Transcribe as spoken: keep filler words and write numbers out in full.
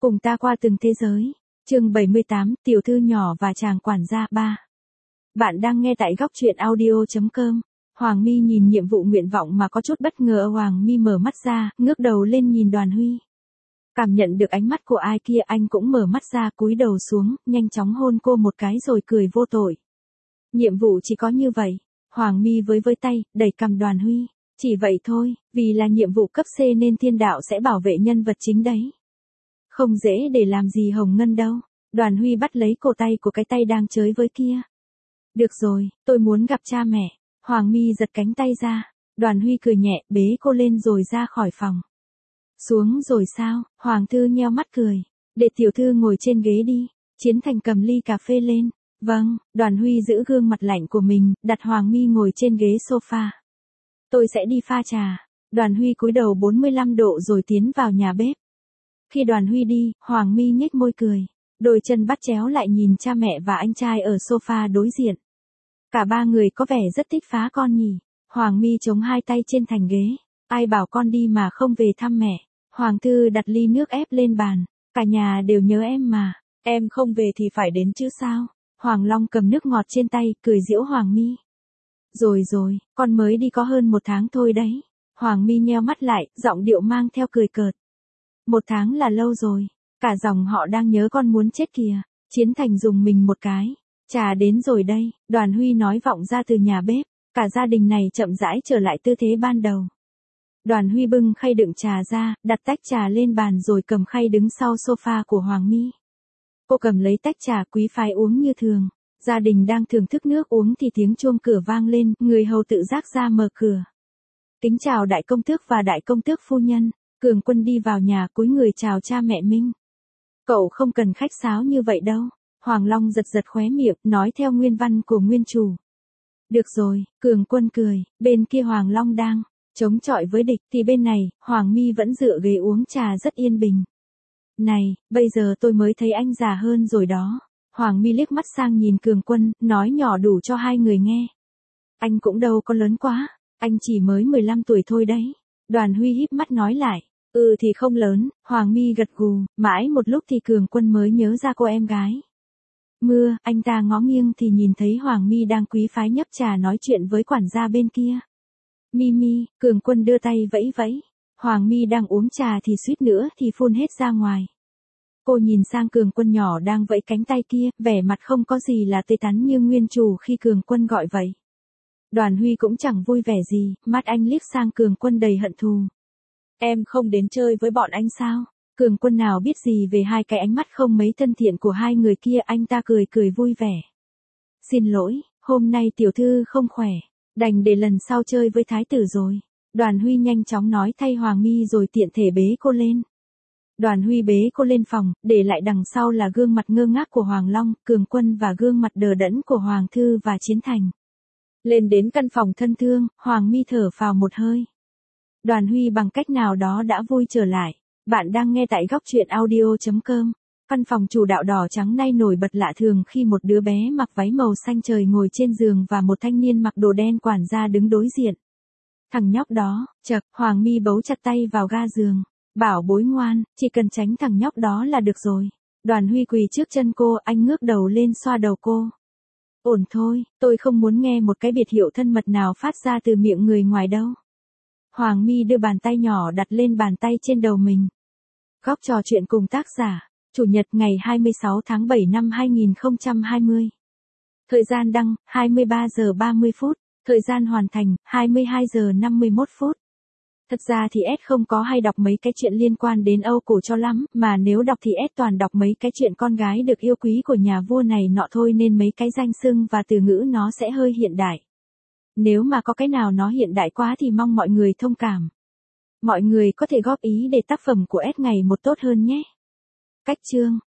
Cùng ta qua từng thế giới. Chương bảy mươi tám, tiểu thư nhỏ và chàng quản gia ba. Bạn đang nghe tại góc truyện audio chấm com. Hoàng My nhìn nhiệm vụ nguyện vọng mà có chút bất ngờ. Hoàng My mở mắt ra, ngước đầu lên nhìn Đoàn Huy. Cảm nhận được ánh mắt của ai kia, anh cũng mở mắt ra, cúi đầu xuống, nhanh chóng hôn cô một cái rồi cười vô tội. Nhiệm vụ chỉ có như vậy. Hoàng My với với tay, đẩy cằm Đoàn Huy. Chỉ vậy thôi, vì là nhiệm vụ cấp C nên thiên đạo sẽ bảo vệ nhân vật chính đấy. Không dễ để làm gì Hồng Ngân đâu. Đoàn Huy bắt lấy cổ tay của cái tay đang chới với kia. Được rồi, tôi muốn gặp cha mẹ. Hoàng My giật cánh tay ra. Đoàn Huy cười nhẹ, bế cô lên rồi ra khỏi phòng. Xuống rồi sao? Hoàng thư nheo mắt cười. Để tiểu thư ngồi trên ghế đi. Chiến Thành cầm ly cà phê lên. Vâng. Đoàn Huy giữ gương mặt lạnh của mình, đặt Hoàng My ngồi trên ghế sofa. Tôi sẽ đi pha trà. Đoàn Huy cúi đầu bốn mươi lăm độ rồi tiến vào nhà bếp. Khi Đoàn Huy đi, Hoàng My nhếch môi cười. Đôi chân bắt chéo lại nhìn cha mẹ và anh trai ở sofa đối diện. Cả ba người có vẻ rất thích phá con nhỉ. Hoàng My chống hai tay trên thành ghế. Ai bảo con đi mà không về thăm mẹ. Hoàng thư đặt ly nước ép lên bàn. Cả nhà đều nhớ em mà. Em không về thì phải đến chứ sao. Hoàng Long cầm nước ngọt trên tay, cười giễu Hoàng My. Rồi rồi, con mới đi có hơn một tháng thôi đấy. Hoàng My nheo mắt lại, giọng điệu mang theo cười cợt. Một tháng là lâu rồi. Cả dòng họ đang nhớ con muốn chết kìa. Chiến Thành dùng mình một cái. Trà đến rồi đây. Đoàn Huy nói vọng ra từ nhà bếp. Cả gia đình này chậm rãi trở lại tư thế ban đầu. Đoàn Huy bưng khay đựng trà ra, đặt tách trà lên bàn rồi cầm khay đứng sau sofa của Hoàng My. Cô cầm lấy tách trà quý phái uống như thường. Gia đình đang thưởng thức nước uống thì tiếng chuông cửa vang lên, người hầu tự giác ra mở cửa. Kính chào đại công tước và đại công tước phu nhân. Cường Quân đi vào nhà cúi người chào cha mẹ Minh. Cậu không cần khách sáo như vậy đâu. Hoàng Long giật giật khóe miệng, nói theo nguyên văn của nguyên chủ. Được rồi, Cường Quân cười, bên kia Hoàng Long đang chống chọi với địch, thì bên này, Hoàng My vẫn dựa ghế uống trà rất yên bình. Này, bây giờ tôi mới thấy anh già hơn rồi đó. Hoàng My liếc mắt sang nhìn Cường Quân, nói nhỏ đủ cho hai người nghe. Anh cũng đâu có lớn quá, anh chỉ mới mười lăm tuổi thôi đấy. Đoàn Huy híp mắt nói lại. Ừ thì không lớn. Hoàng My gật gù, mãi một lúc thì Cường Quân mới nhớ ra cô em gái. Mưa, anh ta ngó nghiêng thì nhìn thấy Hoàng My đang quý phái nhấp trà nói chuyện với quản gia bên kia. Mimi, Cường Quân đưa tay vẫy vẫy. Hoàng My đang uống trà thì suýt nữa thì phun hết ra ngoài. Cô nhìn sang Cường Quân nhỏ đang vẫy cánh tay kia, vẻ mặt không có gì là tươi tắn như nguyên chủ khi Cường Quân gọi vậy. Đoàn Huy cũng chẳng vui vẻ gì, mắt anh liếc sang Cường Quân đầy hận thù. Em không đến chơi với bọn anh sao? Cường Quân nào biết gì về hai cái ánh mắt không mấy thân thiện của hai người kia, anh ta cười cười vui vẻ. Xin lỗi, hôm nay tiểu thư không khỏe, đành để lần sau chơi với thái tử rồi. Đoàn Huy nhanh chóng nói thay Hoàng My rồi tiện thể bế cô lên. Đoàn Huy bế cô lên phòng, để lại đằng sau là gương mặt ngơ ngác của Hoàng Long, Cường Quân và gương mặt đờ đẫn của Hoàng Thư và Chiến Thành. Lên đến căn phòng thân thương, Hoàng My thở phào một hơi. Đoàn Huy bằng cách nào đó đã vui trở lại. Bạn đang nghe tại góc truyện audio chấm com. Căn phòng chủ đạo đỏ trắng nay nổi bật lạ thường khi một đứa bé mặc váy màu xanh trời ngồi trên giường và một thanh niên mặc đồ đen quản gia đứng đối diện. Thằng nhóc đó, chậc, Hoàng My bấu chặt tay vào ga giường. Bảo bối ngoan, chỉ cần tránh thằng nhóc đó là được rồi. Đoàn Huy quỳ trước chân cô, anh ngước đầu lên xoa đầu cô. Ổn thôi, tôi không muốn nghe một cái biệt hiệu thân mật nào phát ra từ miệng người ngoài đâu. Hoàng My đưa bàn tay nhỏ đặt lên bàn tay trên đầu mình. Góc trò chuyện cùng tác giả. Chủ nhật ngày hai mươi sáu tháng bảy năm hai nghìn không trăm hai mươi. Thời gian đăng, hai mươi ba giờ ba mươi phút. Thời gian hoàn thành, hai mươi hai giờ năm mươi mốt phút. Thật ra thì S không có hay đọc mấy cái chuyện liên quan đến Âu cổ cho lắm, mà nếu đọc thì S toàn đọc mấy cái chuyện con gái được yêu quý của nhà vua này nọ thôi, nên mấy cái danh xưng và từ ngữ nó sẽ hơi hiện đại. Nếu mà có cái nào nó hiện đại quá thì mong mọi người thông cảm. Mọi người có thể góp ý để tác phẩm của S ngày một tốt hơn nhé. Cách chương.